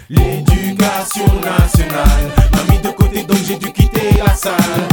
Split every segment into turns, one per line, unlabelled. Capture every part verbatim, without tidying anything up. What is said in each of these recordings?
L'éducation nationale m'a mis de côté donc j'ai dû quitter la salle.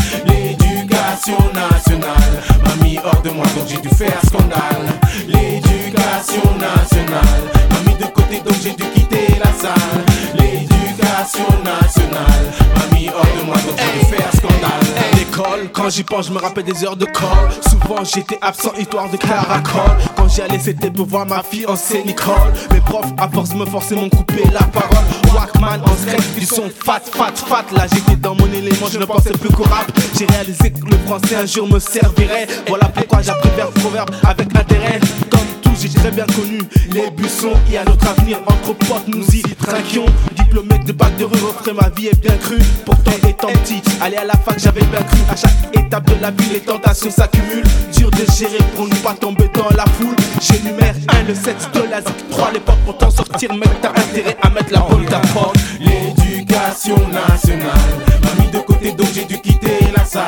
L'éducation nationale m'a mis hors de moi donc j'ai dû faire scandale. L'éducation nationale m'a mis de côté donc j'ai dû quitter la salle. L'éducation nationale m'a mis hors de moi donc j'ai dû faire scandale.
L'école, quand j'y pense, je me rappelle des heures de colle. Souvent j'étais absent, histoire de caracole. Quand j'y allais, c'était pour voir ma fiancée Nicole. Mes profs, à force, me forçaient, m'ont coupé la parole. Walkman en scratch, du son fat, fat, fat. Là j'étais dans mon élément, je ne pensais plus qu'au rap. J'ai réalisé que le français un jour me servirait. Voilà pourquoi j'ai appris vers proverbe avec intérêt. Comme tout, j'ai très bien connu les buissons et à notre avenir. Entre potes, nous y trinquions. Diplômé de bac de rue, refrais, ma vie est bien crue. Pourtant étant petit, aller à la fac, j'avais bien cru. À chaque étape de la vie, les tentations s'accumulent. Dur de gérer pour ne pas tomber dans la foule. J'énumère un, le sept, deux, la zik, trois, les portes pour t'en sortir. Mec, t'as intérêt à mettre la bonne ta porte.
L'éducation nationale m'a mis de côté donc j'ai dû quitter la salle.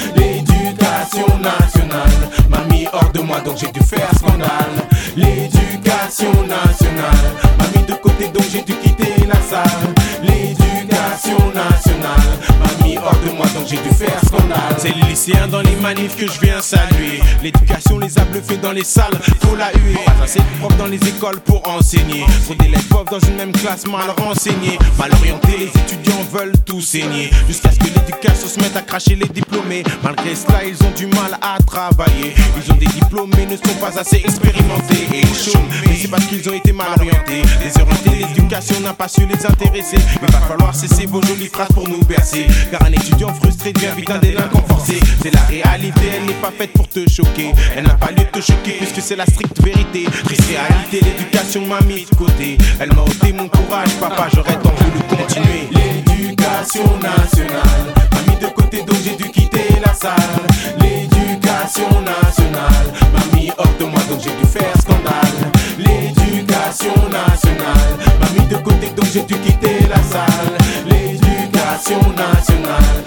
L'éducation nationale m'a mis hors de moi donc j'ai dû faire scandale. L'éducation nationale m'a mis de côté donc j'ai dû quitter la salle. L'éducation nationale m'a mis hors de moi donc j'ai dû faire scandale.
C'est les lycéens dans les manifs que je viens saluer. L'éducation les a bluffés dans les salles, faut la huer. C'est des profs dans les écoles pour enseigner. Faut des élèves pauvres dans une même classe mal renseignés. Mal orientés, les étudiants veulent tout saigner. Jusqu'à ce que l'éducation se mette à cracher les diplômés. Malgré cela, ils ont du mal à travailler. Ils ont des diplômes mais ne sont pas assez expérimentés et chauds. Mais c'est parce qu'ils ont été mal orientés. Désorientés, l'éducation n'a pas su les intéresser. Mais va falloir cesser vos jolies phrases pour nous bercer. Car un étudiant frustré devient vite un délinquant forcé. C'est la réalité, elle n'est pas faite pour te choquer. Elle n'a pas lieu de te choquer puisque c'est la stricte vérité. Triste réalité, l'éducation m'a mis de côté. Elle m'a ôté mon courage, papa, j'aurais tant voulu continuer.
L'éducation nationale m'a mis de côté donc j'ai dû quitter la salle. L'éducation nationale m'a mis hors de moi donc j'ai dû faire scandale. L'éducation nationale m'a mis de côté donc j'ai dû quitter la salle. L'éducation nationale